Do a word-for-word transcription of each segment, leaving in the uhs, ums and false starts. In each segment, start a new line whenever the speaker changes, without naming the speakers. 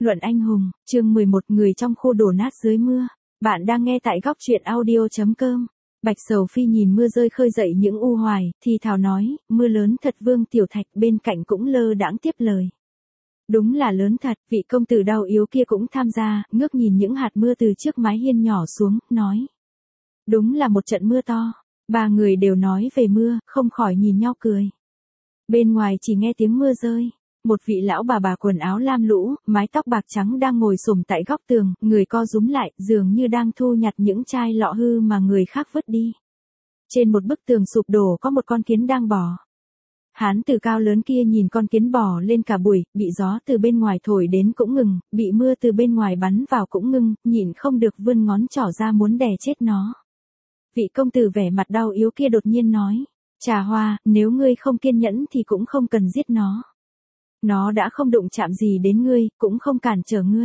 Luận anh hùng, chương mười một người trong khu đổ nát dưới mưa. Bạn đang nghe tại góc truyện audio chấm com. Bạch Sầu Phi nhìn mưa rơi khơi dậy những u hoài, thì thào nói, mưa lớn thật. Vương Tiểu Thạch bên cạnh cũng lơ đãng tiếp lời. Đúng là lớn thật, vị công tử đau yếu kia cũng tham gia, ngước nhìn những hạt mưa từ trước mái hiên nhỏ xuống, nói. Đúng là một trận mưa to. Ba người đều nói về mưa, không khỏi nhìn nhau cười. Bên ngoài chỉ nghe tiếng mưa rơi. Một vị lão bà bà quần áo lam lũ, mái tóc bạc trắng đang ngồi xổm tại góc tường, người co rúm lại, dường như đang thu nhặt những chai lọ hư mà người khác vứt đi. Trên một bức tường sụp đổ có một con kiến đang bò. Hán tử cao lớn kia nhìn con kiến bò lên cả buổi, bị gió từ bên ngoài thổi đến cũng ngừng, bị mưa từ bên ngoài bắn vào cũng ngưng, nhịn không được vươn ngón trỏ ra muốn đè chết nó. Vị công tử vẻ mặt đau yếu kia đột nhiên nói, Trà Hoa, nếu ngươi không kiên nhẫn thì cũng không cần giết nó. Nó đã không đụng chạm gì đến ngươi, cũng không cản trở ngươi.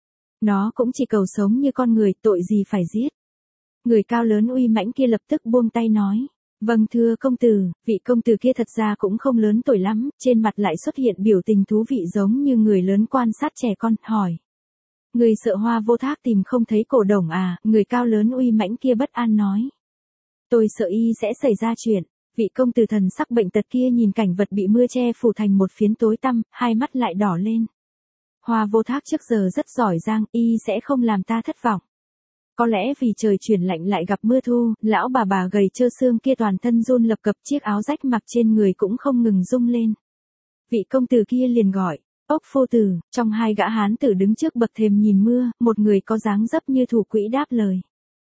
Nó cũng chỉ cầu sống như con người, tội gì phải giết. Người cao lớn uy mãnh kia lập tức buông tay nói. Vâng thưa công tử, vị công tử kia thật ra cũng không lớn tuổi lắm, trên mặt lại xuất hiện biểu tình thú vị giống như người lớn quan sát trẻ con, hỏi. Người sợ Hoa Vô Thác tìm không thấy Cổ Đồng à, người cao lớn uy mãnh kia bất an nói. Tôi sợ y sẽ xảy ra chuyện. Vị công tử thần sắc bệnh tật kia nhìn cảnh vật bị mưa che phủ thành một phiến tối tăm, hai mắt lại đỏ lên. Hoa Vô Thác trước giờ rất giỏi giang, y sẽ không làm ta thất vọng. Có lẽ vì trời chuyển lạnh lại gặp mưa thu, lão bà bà gầy trơ xương kia toàn thân run lập cập, chiếc áo rách mặc trên người cũng không ngừng rung lên. Vị công tử kia liền gọi, ốc phu tử, trong hai gã hán tử đứng trước bậc thềm nhìn mưa, một người có dáng dấp như thủ quỹ đáp lời.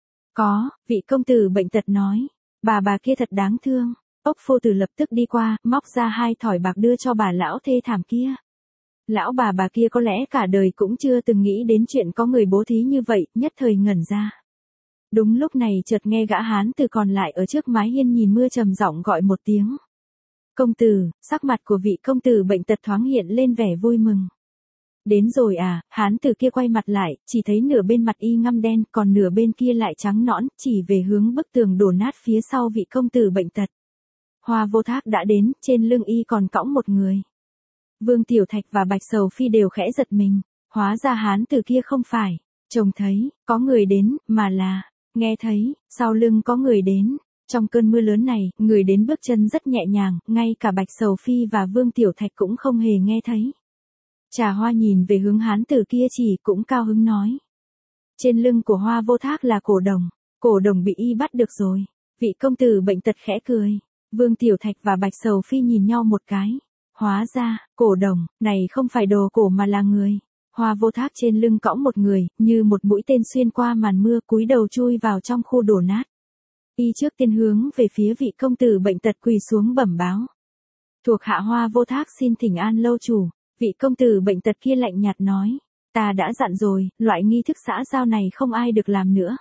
Có, vị công tử bệnh tật nói, bà bà kia thật đáng thương. Ốc phu tử lập tức đi qua, móc ra hai thỏi bạc đưa cho bà lão thê thảm kia. Lão bà bà kia có lẽ cả đời cũng chưa từng nghĩ đến chuyện có người bố thí như vậy, nhất thời ngẩn ra. Đúng lúc này chợt nghe gã hán tử còn lại ở trước mái hiên nhìn mưa trầm giọng gọi một tiếng. Công tử, sắc mặt của vị công tử bệnh tật thoáng hiện lên vẻ vui mừng. Đến rồi à, hán tử kia quay mặt lại, chỉ thấy nửa bên mặt y ngăm đen, còn nửa bên kia lại trắng nõn, chỉ về hướng bức tường đổ nát phía sau vị công tử bệnh tật. Hoa Vô Thác đã đến, trên lưng y còn cõng một người. Vương Tiểu Thạch và Bạch Sầu Phi đều khẽ giật mình, hóa ra hán tử kia không phải, trông thấy, có người đến, mà là, nghe thấy, sau lưng có người đến. Trong cơn mưa lớn này, người đến bước chân rất nhẹ nhàng, ngay cả Bạch Sầu Phi và Vương Tiểu Thạch cũng không hề nghe thấy. Trà Hoa nhìn về hướng hán tử kia chỉ cũng cao hứng nói. Trên lưng của Hoa Vô Thác là Cổ Đồng, Cổ Đồng bị y bắt được rồi. Vị công tử bệnh tật khẽ cười. Vương Tiểu Thạch và Bạch Sầu Phi nhìn nhau một cái. Hóa ra, Cổ Đồng, này không phải đồ cổ mà là người. Hoa Vô Thác trên lưng cõng một người, như một mũi tên xuyên qua màn mưa cúi đầu chui vào trong khu đổ nát. Y trước tiên hướng về phía vị công tử bệnh tật quỳ xuống bẩm báo. Thuộc hạ Hoa Vô Thác xin thỉnh an lâu chủ. Vị công tử bệnh tật kia lạnh nhạt nói. Ta đã dặn rồi, loại nghi thức xã giao này không ai được làm nữa.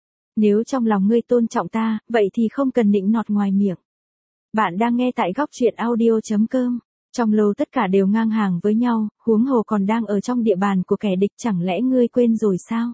Nếu trong lòng ngươi tôn trọng ta, vậy thì không cần nịnh nọt ngoài miệng. Bạn đang nghe tại góc truyện audio chấm com. Trong lâu tất cả đều ngang hàng với nhau, huống hồ còn đang ở trong địa bàn của kẻ địch, chẳng lẽ ngươi quên rồi sao?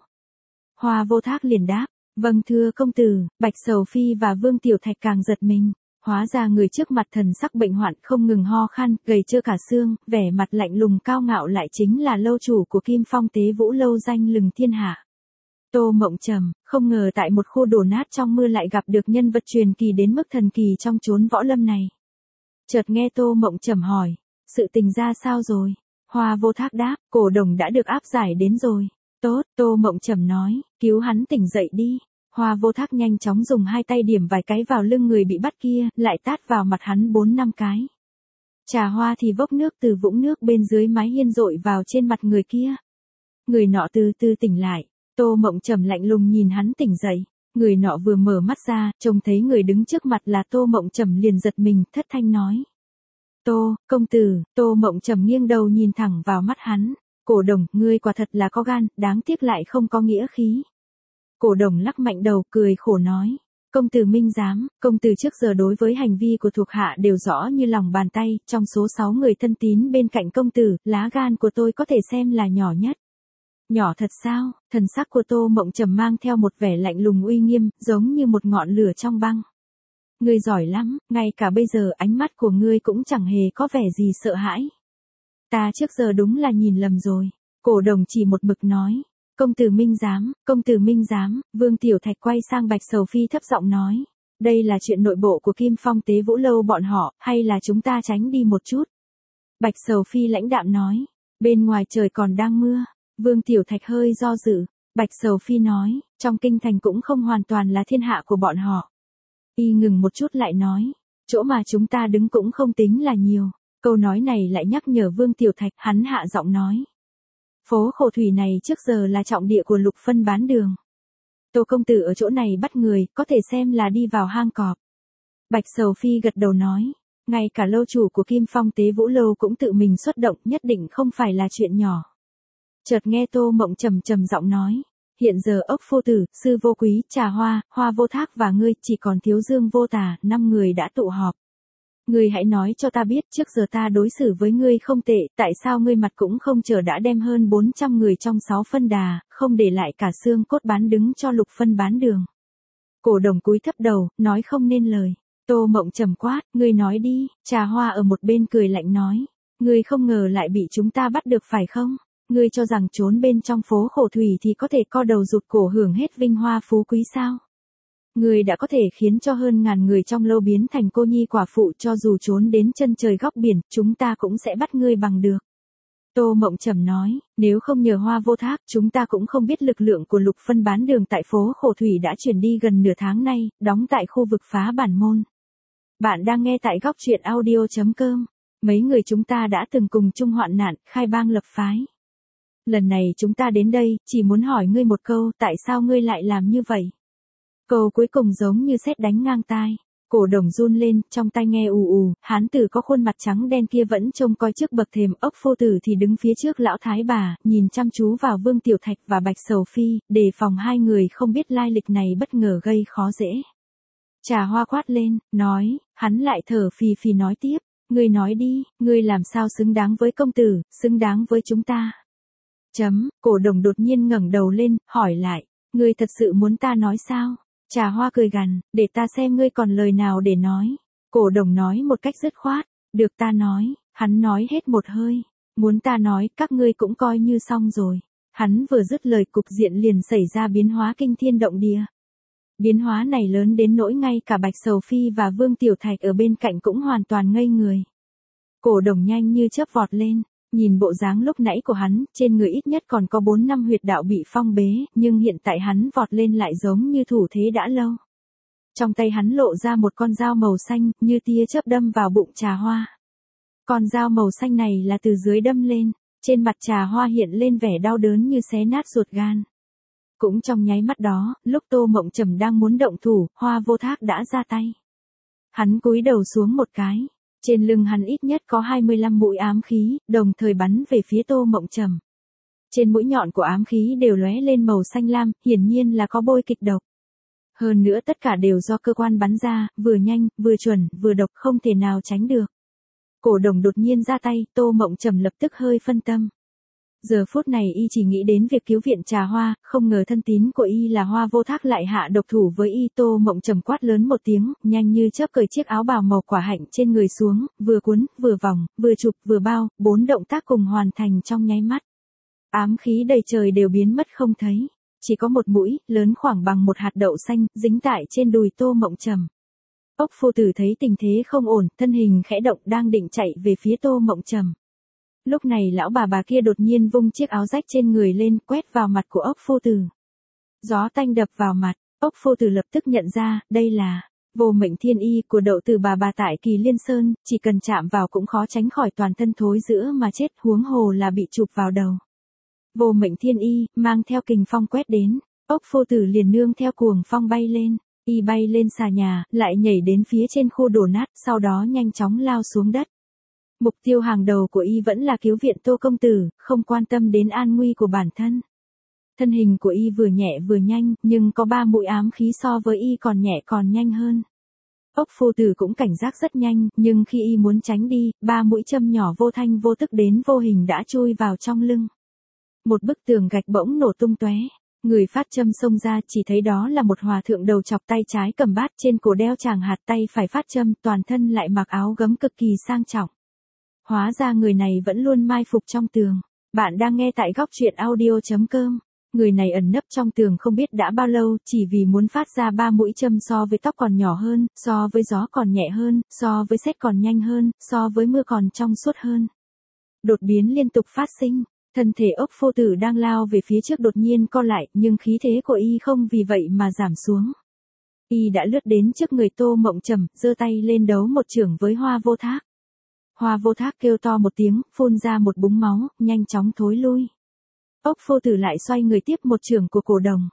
Hoa Vô Thác liền đáp, vâng thưa công tử. Bạch Sầu Phi và Vương Tiểu Thạch càng giật mình. Hóa ra người trước mặt thần sắc bệnh hoạn không ngừng ho khan, gầy trơ cả xương, vẻ mặt lạnh lùng cao ngạo lại chính là lâu chủ của Kim Phong Tế Vũ lâu danh lừng thiên hạ. Tô Mộng Trầm, không ngờ tại một khu đổ nát trong mưa lại gặp được nhân vật truyền kỳ đến mức thần kỳ trong chốn võ lâm này. Chợt nghe Tô Mộng Trầm hỏi, sự tình ra sao rồi? Hoa Vô Thác đáp, Cổ Đồng đã được áp giải đến rồi. Tốt, Tô Mộng Trầm nói, cứu hắn tỉnh dậy đi. Hoa Vô Thác nhanh chóng dùng hai tay điểm vài cái vào lưng người bị bắt kia, lại tát vào mặt hắn bốn năm cái. Trà Hoa thì vốc nước từ vũng nước bên dưới mái hiên dội vào trên mặt người kia. Người nọ từ từ tỉnh lại. Tô Mộng Trầm lạnh lùng nhìn hắn tỉnh dậy. Người nọ vừa mở mắt ra, trông thấy người đứng trước mặt là Tô Mộng Trầm liền giật mình, thất thanh nói. Tô, công tử. Tô Mộng Trầm nghiêng đầu nhìn thẳng vào mắt hắn. Cổ Đồng, ngươi quả thật là có gan, đáng tiếc lại không có nghĩa khí. Cổ Đồng lắc mạnh đầu, cười khổ nói. Công tử minh giám, công tử trước giờ đối với hành vi của thuộc hạ đều rõ như lòng bàn tay, trong số sáu người thân tín bên cạnh công tử, lá gan của tôi có thể xem là nhỏ nhất. Nhỏ thật sao? Thần sắc của Tô Mộng Trầm mang theo một vẻ lạnh lùng uy nghiêm, giống như một ngọn lửa trong băng. Ngươi giỏi lắm, ngay cả bây giờ ánh mắt của ngươi cũng chẳng hề có vẻ gì sợ hãi. Ta trước giờ đúng là nhìn lầm rồi. Cổ đồng chỉ một mực nói. Công tử Minh Giám, công tử Minh Giám, Vương Tiểu Thạch quay sang Bạch Sầu Phi thấp giọng nói. Đây là chuyện nội bộ của Kim Phong Tế Vũ Lâu bọn họ, hay là chúng ta tránh đi một chút? Bạch Sầu Phi lãnh đạm nói. Bên ngoài trời còn đang mưa. Vương Tiểu Thạch hơi do dự. Bạch Sầu Phi nói, trong kinh thành cũng không hoàn toàn là thiên hạ của bọn họ. Y ngừng một chút lại nói, chỗ mà chúng ta đứng cũng không tính là nhiều. Câu nói này lại nhắc nhở Vương Tiểu Thạch, hắn hạ giọng nói. Phố Khổ Thủy này trước giờ là trọng địa của Lục Phân bán đường. Tô công tử ở chỗ này bắt người, có thể xem là đi vào hang cọp. Bạch Sầu Phi gật đầu nói, ngay cả lâu chủ của Kim Phong Tế Vũ Lâu cũng tự mình xuất động, nhất định không phải là chuyện nhỏ. Chợt nghe Tô Mộng trầm trầm giọng nói, hiện giờ Ốc Phu Tử, Sư Vô Quý, Trà Hoa, Hoa Vô Thác và ngươi, chỉ còn thiếu Dương Vô Tà, năm người đã tụ họp. Ngươi hãy nói cho ta biết, trước giờ ta đối xử với ngươi không tệ, tại sao ngươi mặt cũng không chờ đã đem hơn bốn trăm người trong sáu phân đà, không để lại cả xương cốt bán đứng cho Lục Phân bán đường. Cổ đồng cúi thấp đầu, nói không nên lời. Tô Mộng trầm quát, ngươi nói đi. Trà Hoa ở một bên cười lạnh nói, ngươi không ngờ lại bị chúng ta bắt được phải không? Ngươi cho rằng trốn bên trong phố Khổ Thủy thì có thể co đầu rụt cổ hưởng hết vinh hoa phú quý sao? Ngươi đã có thể khiến cho hơn ngàn người trong lâu biến thành cô nhi quả phụ, cho dù trốn đến chân trời góc biển, chúng ta cũng sẽ bắt ngươi bằng được. Tô Mộng trầm nói, nếu không nhờ Hoa Vô Thác, chúng ta cũng không biết lực lượng của Lục Phân bán đường tại phố Khổ Thủy đã chuyển đi gần nửa tháng nay, đóng tại khu vực Phá Bản Môn. Bạn đang nghe tại góc truyện audio chấm com. Mấy người chúng ta đã từng cùng chung hoạn nạn, khai bang lập phái. Lần này chúng ta đến đây, chỉ muốn hỏi ngươi một câu, tại sao ngươi lại làm như vậy? Câu cuối cùng giống như sét đánh ngang tai. Cổ đồng run lên, trong tai nghe ù ù, hán tử có khuôn mặt trắng đen kia vẫn trông coi trước bậc thềm, Ốc Phu Tử thì đứng phía trước lão thái bà, nhìn chăm chú vào Vương Tiểu Thạch và Bạch Sầu Phi, đề phòng hai người không biết lai lịch này bất ngờ gây khó dễ. Trà Hoa quát lên, nói, hắn lại thở phì phì nói tiếp, ngươi nói đi, ngươi làm sao xứng đáng với công tử, xứng đáng với chúng ta. Chấm, cổ đồng đột nhiên ngẩng đầu lên, hỏi lại, ngươi thật sự muốn ta nói sao? Trà Hoa cười gằn, để ta xem ngươi còn lời nào để nói. Cổ đồng nói một cách dứt khoát, được ta nói, hắn nói hết một hơi, muốn ta nói, các ngươi cũng coi như xong rồi. Hắn vừa dứt lời cục diện liền xảy ra biến hóa kinh thiên động địa. Biến hóa này lớn đến nỗi ngay cả Bạch Sầu Phi và Vương Tiểu Thạch ở bên cạnh cũng hoàn toàn ngây người. Cổ đồng nhanh như chớp vọt lên, nhìn bộ dáng lúc nãy của hắn, trên người ít nhất còn có bốn năm huyệt đạo bị phong bế, nhưng hiện tại hắn vọt lên lại giống như thủ thế đã lâu. Trong tay hắn lộ ra một con dao màu xanh, như tia chớp đâm vào bụng Trà Hoa. Con dao màu xanh này là từ dưới đâm lên, trên mặt Trà Hoa hiện lên vẻ đau đớn như xé nát ruột gan. Cũng trong nháy mắt đó, lúc Tô Mộng trầm đang muốn động thủ, Hoa Vô Thác đã ra tay. Hắn cúi đầu xuống một cái. Trên lưng hắn ít nhất có hai mươi lăm mũi ám khí, đồng thời bắn về phía Tô Mộng trầm. Trên mũi nhọn của ám khí đều lóe lên màu xanh lam, hiển nhiên là có bôi kịch độc. Hơn nữa tất cả đều do cơ quan bắn ra, vừa nhanh, vừa chuẩn, vừa độc, không thể nào tránh được. Cổ đồng đột nhiên ra tay, Tô Mộng trầm lập tức hơi phân tâm. Giờ phút này y chỉ nghĩ đến việc cứu viện Trà Hoa, không ngờ thân tín của y là Hoa Vô Thác lại hạ độc thủ với y. Tô Mộng trầm quát lớn một tiếng, nhanh như chớp cởi chiếc áo bào màu quả hạnh trên người xuống, vừa cuốn, vừa vòng, vừa chụp, vừa bao, bốn động tác cùng hoàn thành trong nháy mắt. Ám khí đầy trời đều biến mất không thấy, chỉ có một mũi, lớn khoảng bằng một hạt đậu xanh, dính tại trên đùi Tô Mộng trầm. Ốc Phu Tử thấy tình thế không ổn, thân hình khẽ động đang định chạy về phía Tô Mộng trầm. Lúc này lão bà bà kia đột nhiên vung chiếc áo rách trên người lên, quét vào mặt của Ốc Phu Tử. Gió tanh đập vào mặt, Ốc Phu Tử lập tức nhận ra, đây là Vô Mệnh Thiên Y của Đậu Tử bà bà tại Kỳ Liên Sơn, chỉ cần chạm vào cũng khó tránh khỏi toàn thân thối rữa mà chết, huống hồ là bị chụp vào đầu. Vô Mệnh Thiên Y mang theo kình phong quét đến, Ốc Phu Tử liền nương theo cuồng phong bay lên, y bay lên xà nhà, lại nhảy đến phía trên khu đổ nát, sau đó nhanh chóng lao xuống đất. Mục tiêu hàng đầu của y vẫn là cứu viện Tô công tử, không quan tâm đến an nguy của bản thân. Thân hình của y vừa nhẹ vừa nhanh, nhưng có ba mũi ám khí so với y còn nhẹ còn nhanh hơn. Ốc Phu Tử cũng cảnh giác rất nhanh, nhưng khi y muốn tránh đi, ba mũi châm nhỏ vô thanh vô tức đến vô hình đã chui vào trong lưng. Một bức tường gạch bỗng nổ tung tóe. Người phát châm xông ra chỉ thấy đó là một hòa thượng đầu chọc, tay trái cầm bát, trên cổ đeo tràng hạt, tay phải phát châm, toàn thân lại mặc áo gấm cực kỳ sang trọng. Hóa ra người này vẫn luôn mai phục trong tường. Bạn đang nghe tại góc truyện audio chấm com. Người này ẩn nấp trong tường không biết đã bao lâu, chỉ vì muốn phát ra ba mũi châm so với tóc còn nhỏ hơn, so với gió còn nhẹ hơn, so với sét còn nhanh hơn, so với mưa còn trong suốt hơn. Đột biến liên tục phát sinh, thân thể ốc pho tử đang lao về phía trước đột nhiên co lại, nhưng khí thế của y không vì vậy mà giảm xuống. Y đã lướt đến trước người Tô Mộng Trầm, giơ tay lên đấu một chưởng với Hoa Vô Thác. Hoa Vô Thác kêu to một tiếng, phun ra một búng máu, nhanh chóng thối lui. Ốc pho tử lại xoay người tiếp một chưởng của Cổ Đồng.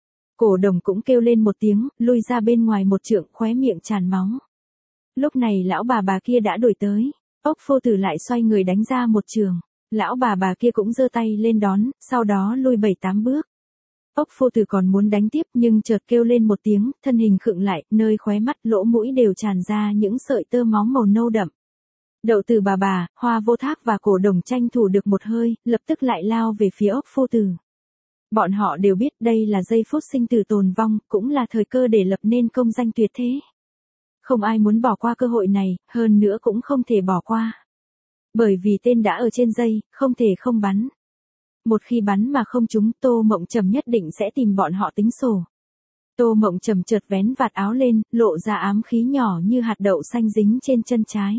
Cổ Đồng cũng kêu lên một tiếng, lui ra bên ngoài một chưởng, khóe miệng tràn máu. Lúc này lão bà bà kia đã đuổi tới, ốc pho tử lại xoay người đánh ra một chưởng. Lão bà bà kia cũng giơ tay lên đón, sau đó lui bảy tám bước. Ốc pho tử còn muốn đánh tiếp nhưng chợt kêu lên một tiếng, thân hình khựng lại, nơi khóe mắt lỗ mũi đều tràn ra những sợi tơ máu màu nâu đậm. Đậu Tử bà bà, Hoa Vô Thác và Cổ Đồng tranh thủ được một hơi, lập tức lại lao về phía ốc pho tử. Bọn họ đều biết đây là giây phút sinh tử tồn vong, cũng là thời cơ để lập nên công danh tuyệt thế. Không ai muốn bỏ qua cơ hội này, hơn nữa cũng không thể bỏ qua. Bởi vì tên đã ở trên dây, không thể không bắn. Một khi bắn mà không trúng, Tô Mộng Trầm nhất định sẽ tìm bọn họ tính sổ. Tô Mộng Trầm chợt vén vạt áo lên, lộ ra ám khí nhỏ như hạt đậu xanh dính trên chân trái.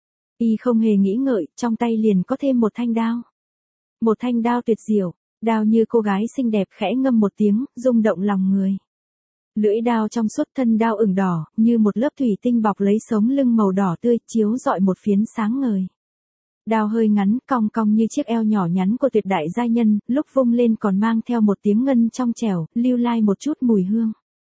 Y không hề nghĩ ngợi, trong tay liền có thêm một thanh đao. Một thanh đao tuyệt diệu, đao như cô gái xinh đẹp khẽ ngâm một tiếng, rung động lòng người. Lưỡi đao trong suốt, thân đao ửng đỏ, như một lớp thủy tinh bọc lấy sống lưng màu đỏ tươi, chiếu rọi một phiến sáng ngời. Đao hơi ngắn, cong cong như chiếc eo nhỏ nhắn của tuyệt đại giai nhân, lúc vung lên còn mang theo một tiếng ngân trong trẻo, lưu lai một chút mùi hương.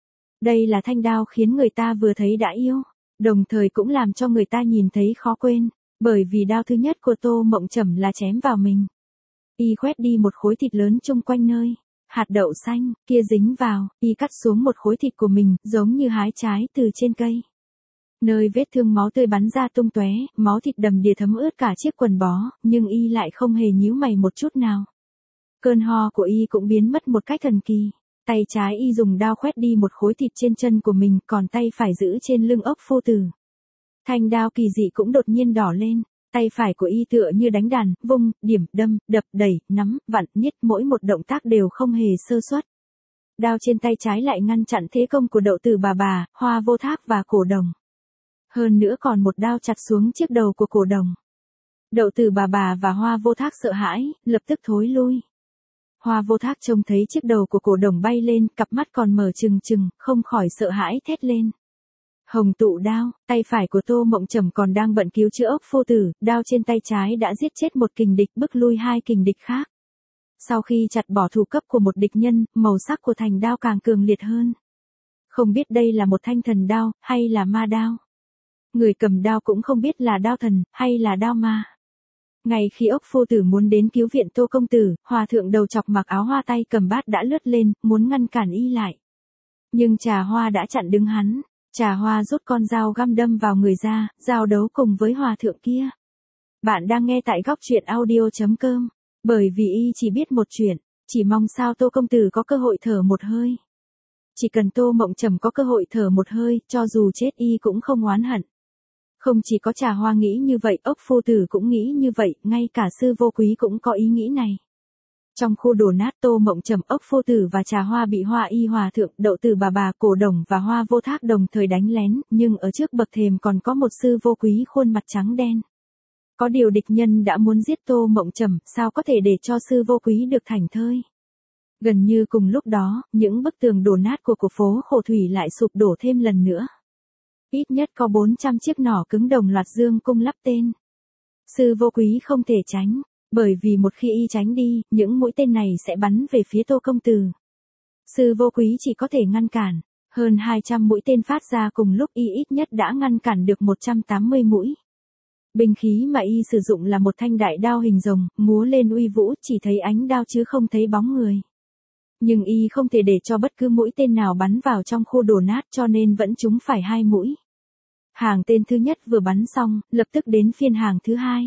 Đây là thanh đao khiến người ta vừa thấy đã yêu, đồng thời cũng làm cho người ta nhìn thấy khó quên, bởi vì đao thứ nhất của Tô Mộng Trầm là chém vào mình. Y khoét đi một khối thịt lớn chung quanh nơi hạt đậu xanh kia dính vào, y cắt xuống một khối thịt của mình, giống như hái trái từ trên cây. Nơi vết thương máu tươi bắn ra tung tóe, máu thịt đầm đìa thấm ướt cả chiếc quần bó, nhưng y lại không hề nhíu mày một chút nào. Cơn ho của y cũng biến mất một cách thần kỳ. Tay trái y dùng đao khoét đi một khối thịt trên chân của mình, còn tay phải giữ trên lưng ốc pho tử. Thanh đao kỳ dị cũng đột nhiên đỏ lên, tay phải của y tựa như đánh đàn, vung, điểm, đâm, đập, đẩy, nắm, vặn, niết, mỗi một động tác đều không hề sơ suất. Đao trên tay trái lại ngăn chặn thế công của Đậu Tử bà bà, Hoa Vô Thác và Cổ Đồng. Hơn nữa còn một đao chặt xuống chiếc đầu của Cổ Đồng. Đậu Tử bà bà và Hoa Vô Thác sợ hãi, lập tức thối lui. Hoa Vô Thác trông thấy chiếc đầu của Cổ Đồng bay lên, cặp mắt còn mở trừng trừng, không khỏi sợ hãi thét lên. Hồng tụ đao, tay phải của Tô Mộng Trầm còn đang bận cứu chữa ốc pho tử, đao trên tay trái đã giết chết một kình địch, bức lui hai kình địch khác. Sau khi chặt bỏ thủ cấp của một địch nhân, màu sắc của thành đao càng cường liệt hơn. Không biết đây là một thanh thần đao, hay là ma đao. Người cầm đao cũng không biết là đao thần, hay là đao ma. Ngay khi ốc pho tử muốn đến cứu viện Tô công tử, hòa thượng đầu chọc mặc áo hoa tay cầm bát đã lướt lên, muốn ngăn cản y lại. Nhưng Trà Hoa đã chặn đứng hắn. Trà Hoa rút con dao găm đâm vào người ra, giao đấu cùng với hòa thượng kia. Bạn đang nghe tại góc truyện audio chấm com. Bởi vì y chỉ biết một chuyện, chỉ mong sao Tô công tử có cơ hội thở một hơi. Chỉ cần Tô Mộng Trầm có cơ hội thở một hơi, cho dù chết y cũng không oán hận. Không chỉ có Trà Hoa nghĩ như vậy, ốc pho tử cũng nghĩ như vậy, ngay cả Sư Vô Quý cũng có ý nghĩ này. Trong khu đổ nát, Tô Mộng Trầm, ốc pho tử và Trà Hoa bị Hoa Y hòa thượng, Đậu Tử bà bà, Cổ Đồng và Hoa Vô Thác đồng thời đánh lén, nhưng ở trước bậc thềm còn có một Sư Vô Quý khuôn mặt trắng đen. Có điều địch nhân đã muốn giết Tô Mộng Trầm, sao có thể để cho Sư Vô Quý được thảnh thơi. Gần như cùng lúc đó, những bức tường đổ nát của cổ phố Khổ Thủy lại sụp đổ thêm lần nữa. Ít nhất có bốn trăm chiếc nỏ cứng đồng loạt dương cung lắp tên. Sư Vô Quý không thể tránh, bởi vì một khi y tránh đi, những mũi tên này sẽ bắn về phía Tô công tử. Sư Vô Quý chỉ có thể ngăn cản, hơn hai trăm mũi tên phát ra cùng lúc, y ít nhất đã ngăn cản được một trăm tám mươi mũi. Binh khí mà y sử dụng là một thanh đại đao hình rồng, múa lên uy vũ, chỉ thấy ánh đao chứ không thấy bóng người. Nhưng y không thể để cho bất cứ mũi tên nào bắn vào trong khu đổ nát, cho nên vẫn trúng phải hai mũi. Hàng tên thứ nhất vừa bắn xong, lập tức đến phiên hàng thứ hai.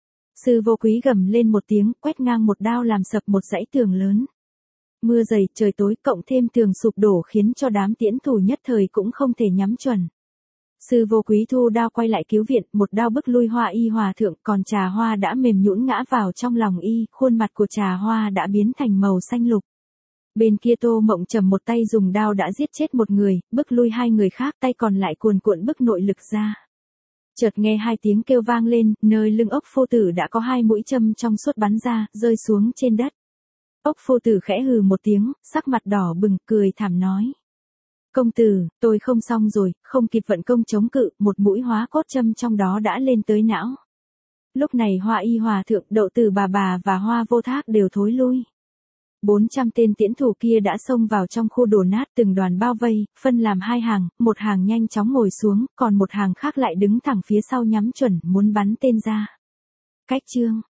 Sư Vô Quý gầm lên một tiếng, quét ngang một đao làm sập một dãy tường lớn. Mưa dày, trời tối, cộng thêm tường sụp đổ khiến cho đám tiễn thủ nhất thời cũng không thể nhắm chuẩn. Sư vô quý thu đao quay lại cứu viện, một đao bức lui Hoa Y hòa thượng, còn Trà Hoa đã mềm nhũn ngã vào trong lòng y, khuôn mặt của Trà Hoa đã biến thành màu xanh lục. Bên kia Tô Mộng Trầm một tay dùng đao đã giết chết một người, bức lui hai người khác, tay còn lại cuồn cuộn bức nội lực ra. Chợt nghe hai tiếng kêu vang lên, nơi lưng ốc phu tử đã có hai mũi châm trong suốt bắn ra, rơi xuống trên đất. Ốc phu tử khẽ hừ một tiếng, sắc mặt đỏ bừng, cười thảm nói. Công tử, tôi không xong rồi, không kịp vận công chống cự, một mũi hóa cốt châm trong đó đã lên tới não. Lúc này Hoa Y hòa thượng, Đậu Tử bà bà và Hoa Vô Thác đều thối lui. bốn trăm tên tiễn thủ kia đã xông vào trong khu đổ nát, từng đoàn bao vây, phân làm hai hàng, một hàng nhanh chóng ngồi xuống, còn một hàng khác lại đứng thẳng phía sau nhắm chuẩn muốn bắn tên ra. Cách chương